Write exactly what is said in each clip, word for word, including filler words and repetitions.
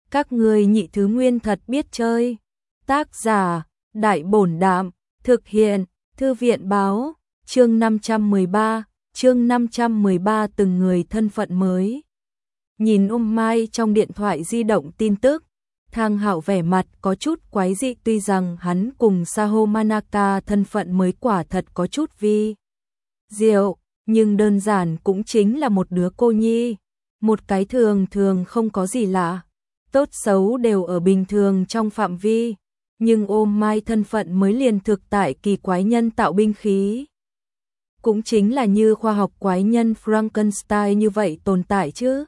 Các ngươi nhị thứ nguyên thật biết chơi. Tác giả, Đại Bổn Đạm, thực hiện, Thư viện báo, chương năm trăm mười ba, chương năm trăm mười ba từng người thân phận mới. Nhìn Ôm Mai trong điện thoại di động tin tức, Thang Hạo vẻ mặt có chút quái dị, tuy rằng hắn cùng Saho Manaka thân phận mới quả thật có chút vi diệu, nhưng đơn giản cũng chính là một đứa cô nhi, một cái thường thường không có gì lạ, tốt xấu đều ở bình thường trong phạm vi, nhưng Ôm Mai thân phận mới liền thực tại kỳ quái nhân tạo binh khí. Cũng chính là như khoa học quái nhân Frankenstein như vậy tồn tại chứ.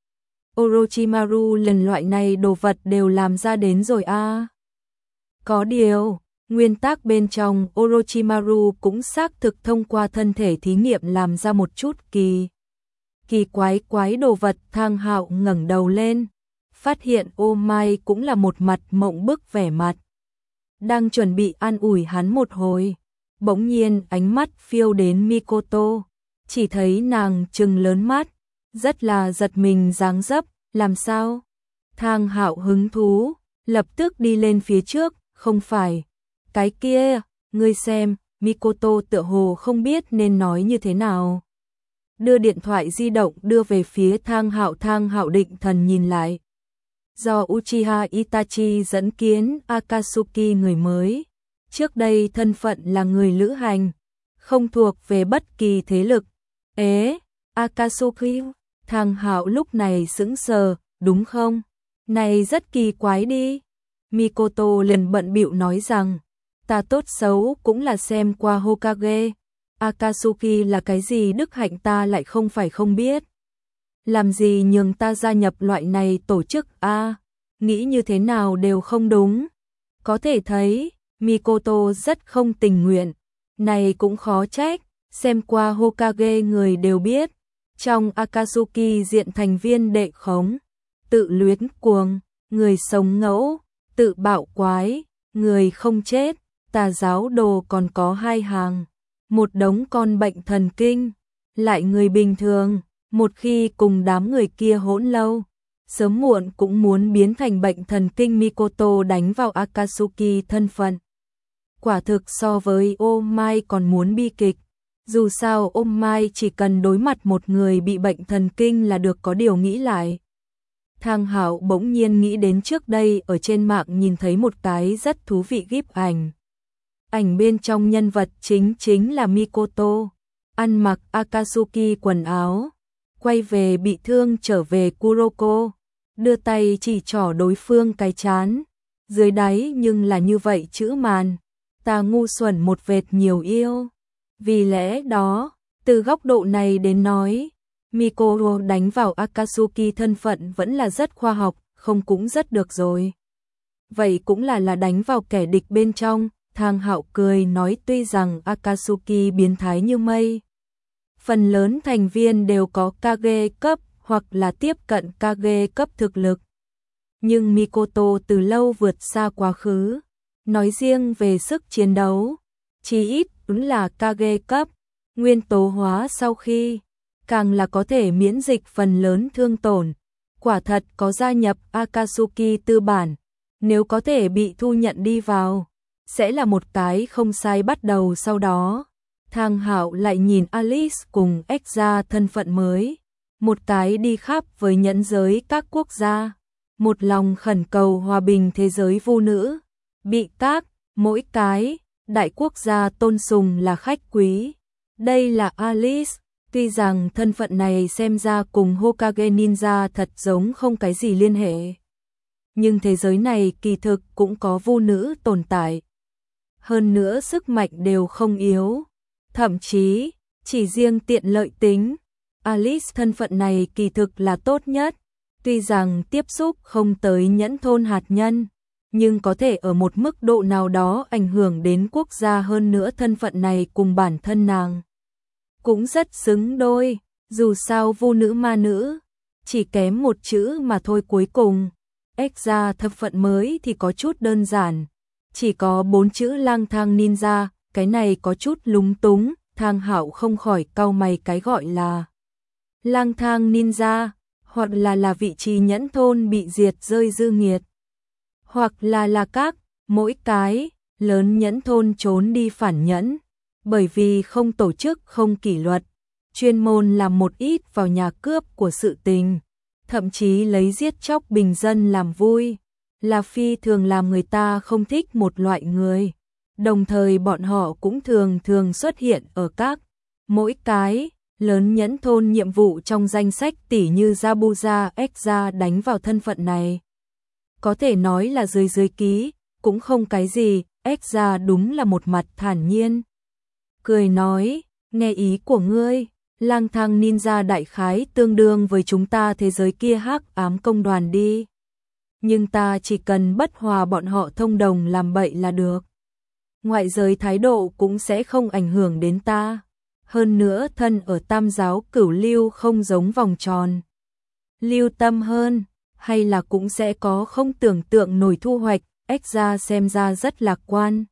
Orochimaru lần loại này đồ vật đều làm ra đến rồi a. À. Có điều, nguyên tắc bên trong Orochimaru cũng xác thực thông qua thân thể thí nghiệm làm ra một chút kỳ kỳ quái quái đồ vật. Thang Hạo ngẩng đầu lên, phát hiện Ôm Mai cũng là một mặt mộng bức vẻ mặt, đang chuẩn bị an ủi hắn một hồi, bỗng nhiên ánh mắt phiêu đến Mikoto, chỉ thấy nàng trừng lớn mắt, rất là giật mình dáng dấp. Làm sao? Thang Hạo hứng thú, lập tức đi lên phía trước. Không phải, cái kia, ngươi xem. Mikoto tựa hồ không biết nên nói như thế nào, đưa điện thoại di động đưa về phía Thang Hạo. Thang Hạo định thần nhìn lại, do Uchiha Itachi dẫn kiến Akatsuki người mới, trước đây thân phận là người lữ hành, không thuộc về bất kỳ thế lực. Ế, Akatsuki? Thang Hạo lúc này sững sờ, đúng không? Này rất kỳ quái đi. Mikoto liền bận bịu nói rằng, ta tốt xấu cũng là xem qua Hokage, Akatsuki là cái gì đức hạnh ta lại không phải không biết. Làm gì nhường ta gia nhập loại này tổ chức a? À, nghĩ như thế nào đều không đúng. Có thể thấy, Mikoto rất không tình nguyện. Này cũng khó trách, xem qua Hokage người đều biết. Trong Akatsuki diện thành viên đệ khống, tự luyến cuồng, người sống ngẫu, tự bạo quái, người không chết, tà giáo đồ còn có hai hàng, một đống con bệnh thần kinh, lại người bình thường, một khi cùng đám người kia hỗn lâu, sớm muộn cũng muốn biến thành bệnh thần kinh. Mikoto đánh vào Akatsuki thân phận, quả thực so với Ôm Mai còn muốn bi kịch. Dù sao Ôm Mai chỉ cần đối mặt một người bị bệnh thần kinh là được. Có điều nghĩ lại, Thang Hạo bỗng nhiên nghĩ đến trước đây ở trên mạng nhìn thấy một cái rất thú vị gif ảnh. Ảnh bên trong nhân vật chính chính là Mikoto, ăn mặc Akatsuki quần áo, quay về bị thương trở về Kuroko, đưa tay chỉ trỏ đối phương cái trán, dưới đáy nhưng là như vậy chữ màn, ta ngu xuẩn một vệt nhiều yêu. Vì lẽ đó, từ góc độ này đến nói, Mikoto đánh vào Akatsuki thân phận vẫn là rất khoa học, không cũng rất được rồi. Vậy cũng là là đánh vào kẻ địch bên trong. Thang Hạo cười nói, tuy rằng Akatsuki biến thái như mây, phần lớn thành viên đều có Kage cấp hoặc là tiếp cận Kage cấp thực lực, nhưng Mikoto từ lâu vượt xa quá khứ, nói riêng về sức chiến đấu, chí ít đúng là Kage cấp, nguyên tố hóa sau khi, càng là có thể miễn dịch phần lớn thương tổn. Quả thật có gia nhập Akatsuki tư bản, nếu có thể bị thu nhận đi vào, sẽ là một cái không sai bắt đầu. Sau đó, Thang Hạo lại nhìn Alice cùng Exa thân phận mới, một cái đi khắp với nhẫn giới các quốc gia, một lòng khẩn cầu hòa bình thế giới vu nữ, bị các, mỗi cái đại quốc gia tôn sùng là khách quý. Đây là Alice, tuy rằng thân phận này xem ra cùng Hokage Ninja thật giống không cái gì liên hệ, nhưng thế giới này kỳ thực cũng có vu nữ tồn tại. Hơn nữa sức mạnh đều không yếu, thậm chí chỉ riêng tiện lợi tính, Alice thân phận này kỳ thực là tốt nhất. Tuy rằng tiếp xúc không tới nhẫn thôn hạt nhân, nhưng có thể ở một mức độ nào đó ảnh hưởng đến quốc gia. Hơn nữa thân phận này cùng bản thân nàng cũng rất xứng đôi, dù sao vu nữ ma nữ, chỉ kém một chữ mà thôi. Cuối cùng, Exa thân phận mới thì có chút đơn giản, chỉ có bốn chữ lang thang ninja, cái này có chút lúng túng. Thang Hạo không khỏi cau mày, cái gọi là lang thang ninja, hoặc là là vị trí nhẫn thôn bị diệt rơi dư nghiệt, hoặc là là các, mỗi cái, lớn nhẫn thôn trốn đi phản nhẫn, bởi vì không tổ chức không kỷ luật, chuyên môn làm một ít vào nhà cướp của sự tình, thậm chí lấy giết chóc bình dân làm vui, là phi thường làm người ta không thích một loại người. Đồng thời bọn họ cũng thường thường xuất hiện ở các, mỗi cái, lớn nhẫn thôn nhiệm vụ trong danh sách tỉ như Yabuza Exra đánh vào thân phận này. Có thể nói là dưới dưới ký, cũng không cái gì, Exra đúng là một mặt thản nhiên. Cười nói, nghe ý của ngươi, lang thang ninja đại khái tương đương với chúng ta thế giới kia hắc ám công đoàn đi. Nhưng ta chỉ cần bất hòa bọn họ thông đồng làm bậy là được. Ngoại giới thái độ cũng sẽ không ảnh hưởng đến ta. Hơn nữa thân ở tam giáo cửu lưu không giống vòng tròn. Lưu tâm hơn, hay là cũng sẽ có không tưởng tượng nổi thu hoạch, ếch ra xem ra rất lạc quan.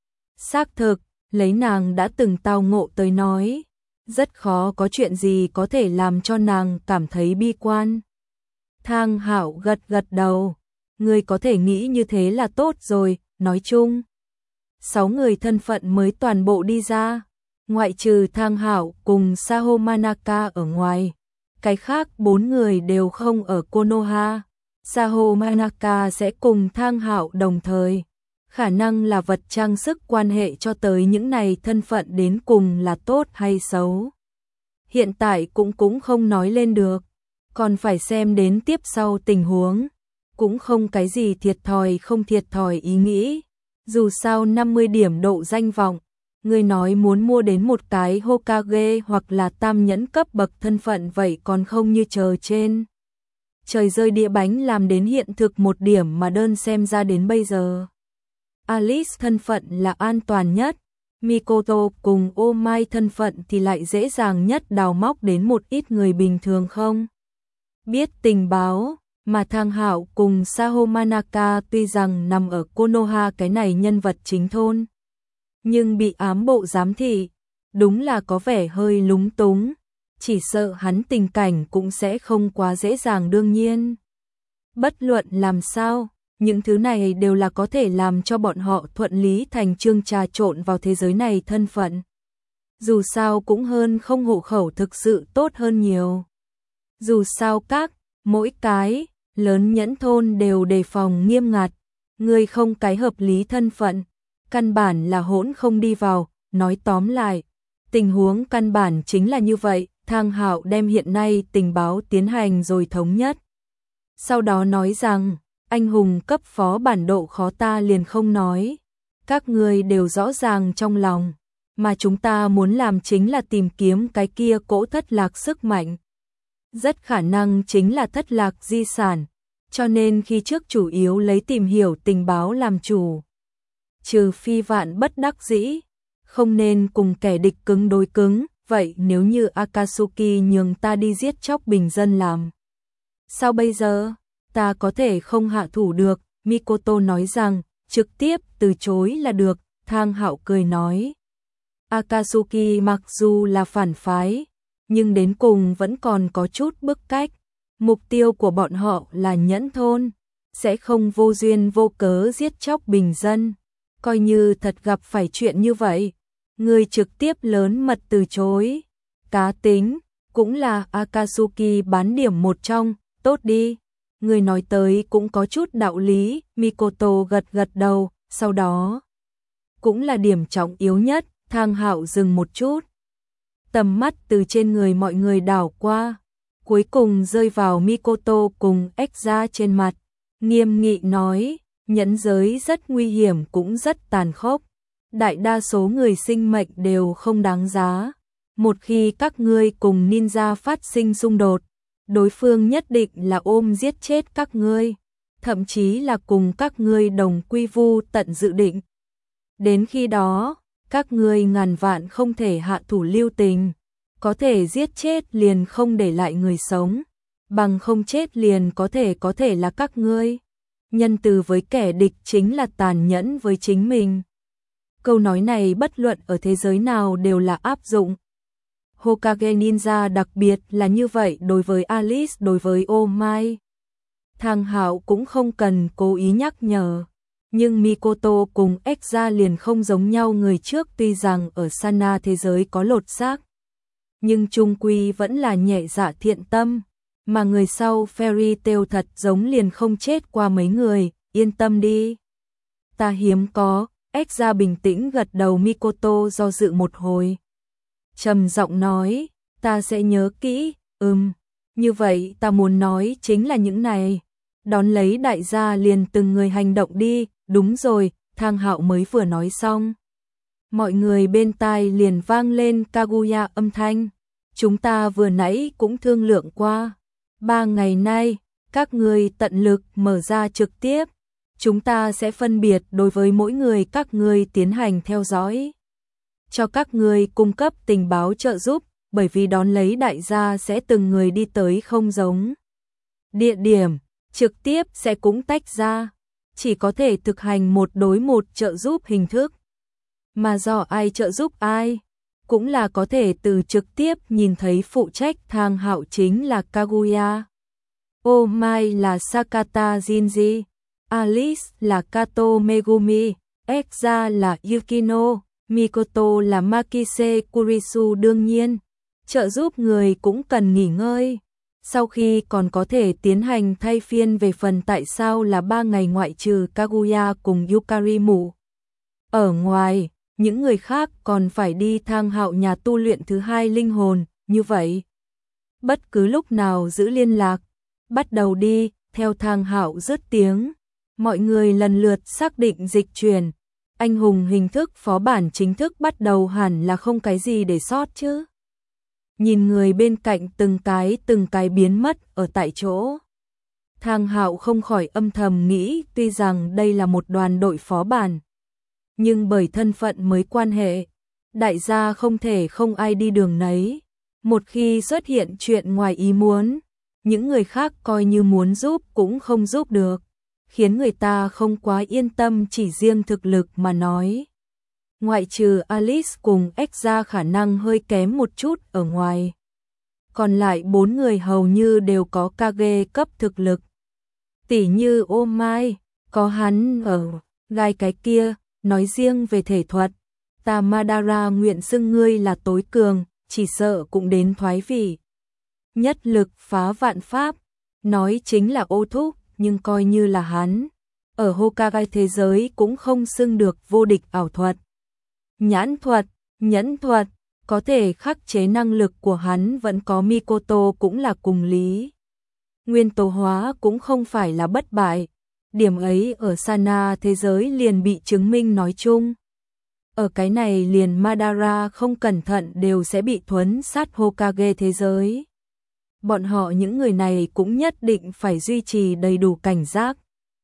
Xác thực, lấy nàng đã từng tao ngộ tới nói, rất khó có chuyện gì có thể làm cho nàng cảm thấy bi quan. Thang Hạo gật gật đầu, người có thể nghĩ như thế là tốt rồi, nói chung. Sáu người thân phận mới toàn bộ đi ra, ngoại trừ Thang Hạo cùng Saho Manaka ở ngoài. Cái khác bốn người đều không ở Konoha. Saho Manaka sẽ cùng Thang Hạo đồng thời. Khả năng là vật trang sức quan hệ cho tới những này thân phận đến cùng là tốt hay xấu. Hiện tại cũng cũng không nói lên được. Còn phải xem đến tiếp sau tình huống. Cũng không cái gì thiệt thòi không thiệt thòi ý nghĩ. Dù sao năm mươi điểm độ danh vọng. Người nói muốn mua đến một cái Hokage hoặc là tam nhẫn cấp bậc thân phận vậy còn không như chờ trên. Trời rơi đĩa bánh làm đến hiện thực một điểm mà đơn xem ra đến bây giờ. Alice thân phận là an toàn nhất, Mikoto cùng Oh My thân phận thì lại dễ dàng nhất đào móc đến một ít người bình thường không biết tình báo, mà Thang Hạo cùng Saho Manaka tuy rằng nằm ở Konoha cái này nhân vật chính thôn, nhưng bị ám bộ giám thị, đúng là có vẻ hơi lúng túng, chỉ sợ hắn tình cảnh cũng sẽ không quá dễ dàng đương nhiên. Bất luận làm sao, những thứ này đều là có thể làm cho bọn họ thuận lý thành chương trà trộn vào thế giới này thân phận. Dù sao cũng hơn không hộ khẩu thực sự tốt hơn nhiều. Dù sao các, mỗi cái, lớn nhẫn thôn đều đề phòng nghiêm ngặt, người không cái hợp lý thân phận, căn bản là hỗn không đi vào, nói tóm lại. Tình huống căn bản chính là như vậy, Thang Hạo đem hiện nay tình báo tiến hành rồi thống nhất. Sau đó nói rằng, anh hùng cấp phó bản độ khó ta liền không nói. Các người đều rõ ràng trong lòng, mà chúng ta muốn làm chính là tìm kiếm cái kia cỗ thất lạc sức mạnh. Rất khả năng chính là thất lạc di sản, cho nên khi trước chủ yếu lấy tìm hiểu tình báo làm chủ. Trừ phi vạn bất đắc dĩ, không nên cùng kẻ địch cứng đối cứng, vậy nếu như Akatsuki nhường ta đi giết chóc bình dân làm. Sao bây giờ? Ta có thể không hạ thủ được, Mikoto nói rằng, trực tiếp từ chối là được, Thang Hạo cười nói. Akatsuki mặc dù là phản phái, nhưng đến cùng vẫn còn có chút bức cách. Mục tiêu của bọn họ là nhẫn thôn, sẽ không vô duyên vô cớ giết chóc bình dân. Coi như thật gặp phải chuyện như vậy, người trực tiếp lớn mật từ chối. Cá tính, cũng là Akatsuki bán điểm một trong, tốt đi. Người nói tới cũng có chút đạo lý, Mikoto gật gật đầu, sau đó. Cũng là điểm trọng yếu nhất, Thang Hạo dừng một chút. Tầm mắt từ trên người mọi người đảo qua, cuối cùng rơi vào Mikoto cùng Exra trên mặt. Nghiêm nghị nói, nhẫn giới rất nguy hiểm cũng rất tàn khốc. Đại đa số người sinh mệnh đều không đáng giá. Một khi các ngươi cùng ninja phát sinh xung đột, đối phương nhất định là ôm giết chết các ngươi, thậm chí là cùng các ngươi đồng quy vu tận dự định. Đến khi đó, các ngươi ngàn vạn không thể hạ thủ lưu tình, có thể giết chết liền không để lại người sống, bằng không chết liền có thể có thể là các ngươi. Nhân từ với kẻ địch chính là tàn nhẫn với chính mình. Câu nói này bất luận ở thế giới nào đều là áp dụng. Hokage Ninja đặc biệt là như vậy đối với Alice, đối với Oh My. Thang Hạo cũng không cần cố ý nhắc nhở. Nhưng Mikoto cùng Exra liền không giống nhau, người trước tuy rằng ở Sana thế giới có lột xác, nhưng chung quy vẫn là nhẹ dạ thiện tâm, mà người sau Fairy Tail thật giống liền không chết qua mấy người, yên tâm đi. Ta hiếm có, Exra bình tĩnh gật đầu. Mikoto do dự một hồi, trầm giọng nói, ta sẽ nhớ kỹ. Ừm, như vậy ta muốn nói chính là những này. Đón lấy đại gia liền từng người hành động đi. Đúng rồi, Thang Hạo mới vừa nói xong, mọi người bên tai liền vang lên Kaguya âm thanh. Chúng ta vừa nãy cũng thương lượng qua, ba ngày nay, các người tận lực mở ra trực tiếp. Chúng ta sẽ phân biệt đối với mỗi người các người tiến hành theo dõi, cho các người cung cấp tình báo trợ giúp, bởi vì đón lấy đại gia sẽ từng người đi tới không giống địa điểm, trực tiếp sẽ cũng tách ra, chỉ có thể thực hành một đối một trợ giúp hình thức. Mà do ai trợ giúp ai, cũng là có thể từ trực tiếp nhìn thấy. Phụ trách Thang Hạo chính là Kaguya, Oh My là Sakata Shinji, Alice là Kato Megumi, Exra là Yukino, Mikoto là Makise Kurisu. Đương nhiên, trợ giúp người cũng cần nghỉ ngơi. Sau khi còn có thể tiến hành thay phiên. Về phần tại sao là ba ngày ngoại trừ Kaguya cùng Yukarimu ở ngoài, những người khác còn phải đi Thang Hạo nhà tu luyện thứ hai linh hồn, như vậy bất cứ lúc nào giữ liên lạc. Bắt đầu đi. Theo Thang Hạo dứt tiếng, mọi người lần lượt xác định dịch chuyển. Anh hùng hình thức phó bản chính thức bắt đầu, hẳn là không cái gì để sót chứ. Nhìn người bên cạnh từng cái từng cái biến mất ở tại chỗ, Thang Hạo không khỏi âm thầm nghĩ, tuy rằng đây là một đoàn đội phó bản, nhưng bởi thân phận mới quan hệ, đại gia không thể không ai đi đường nấy. Một khi xuất hiện chuyện ngoài ý muốn, những người khác coi như muốn giúp cũng không giúp được, khiến người ta không quá yên tâm. Chỉ riêng thực lực mà nói, ngoại trừ Alice cùng Exra khả năng hơi kém một chút ở ngoài, còn lại bốn người hầu như đều có Kage cấp thực lực. Tỉ như Oh My, có hắn ở gai cái kia. Nói riêng về thể thuật, ta Madara nguyện xưng ngươi là tối cường, chỉ sợ cũng đến thoái vị. Nhất lực phá vạn pháp, nói chính là ô thúc, nhưng coi như là hắn, ở Hokage thế giới cũng không xưng được vô địch. Ảo thuật, nhãn thuật, nhẫn thuật, có thể khắc chế năng lực của hắn vẫn có. Mikoto cũng là cùng lý. Nguyên tố hóa cũng không phải là bất bại. Điểm ấy ở Sana thế giới liền bị chứng minh. Nói chung, ở cái này liền Madara không cẩn thận đều sẽ bị thuấn sát Hokage thế giới. Bọn họ những người này cũng nhất định phải duy trì đầy đủ cảnh giác,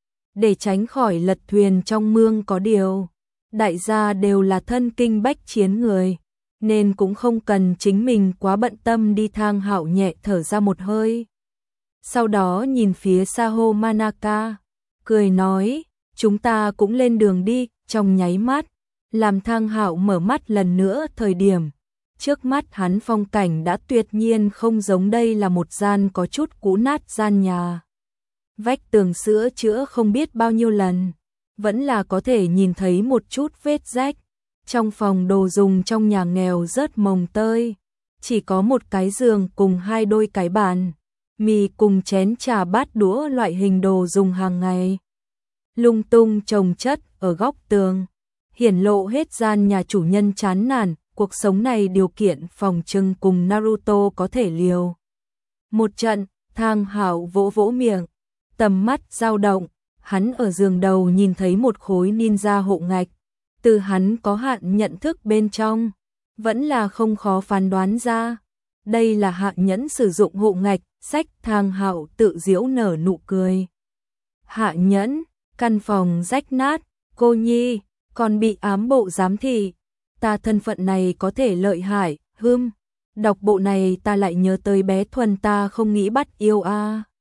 để tránh khỏi lật thuyền trong mương. Có điều, đại gia đều là thân kinh bách chiến người, nên cũng không cần chính mình quá bận tâm đi. Thang Hạo nhẹ thở ra một hơi, sau đó nhìn phía Saho Manaka, cười nói, chúng ta cũng lên đường đi. Trong nháy mắt, làm Thang Hạo mở mắt lần nữa thời điểm, trước mắt hắn phong cảnh đã tuyệt nhiên không giống. Đây là một gian có chút cũ nát gian nhà, vách tường sữa chữa không biết bao nhiêu lần, vẫn là có thể nhìn thấy một chút vết rách. Trong phòng đồ dùng trong nhà nghèo rớt mồng tơi, chỉ có một cái giường cùng hai đôi cái bàn, mì cùng chén trà bát đũa loại hình đồ dùng hàng ngày lung tung chồng chất ở góc tường, hiển lộ hết gian nhà chủ nhân chán nản. Cuộc sống này điều kiện phòng trưng cùng Naruto có thể liều một trận. Thang Hạo vỗ vỗ miệng, tầm mắt dao động, hắn ở giường đầu nhìn thấy một khối ninja hộ ngạch. Từ hắn có hạn nhận thức bên trong, vẫn là không khó phán đoán ra, đây là hạ nhẫn sử dụng hộ ngạch. Sách. Thang Hạo tự giễu nở nụ cười. Hạ nhẫn, căn phòng rách nát, cô nhi, còn bị ám bộ giám thị. Ta thân phận này có thể lợi hại. Hưm, đọc bộ này ta lại nhớ tới bé Thuần, ta không nghĩ bắt yêu a.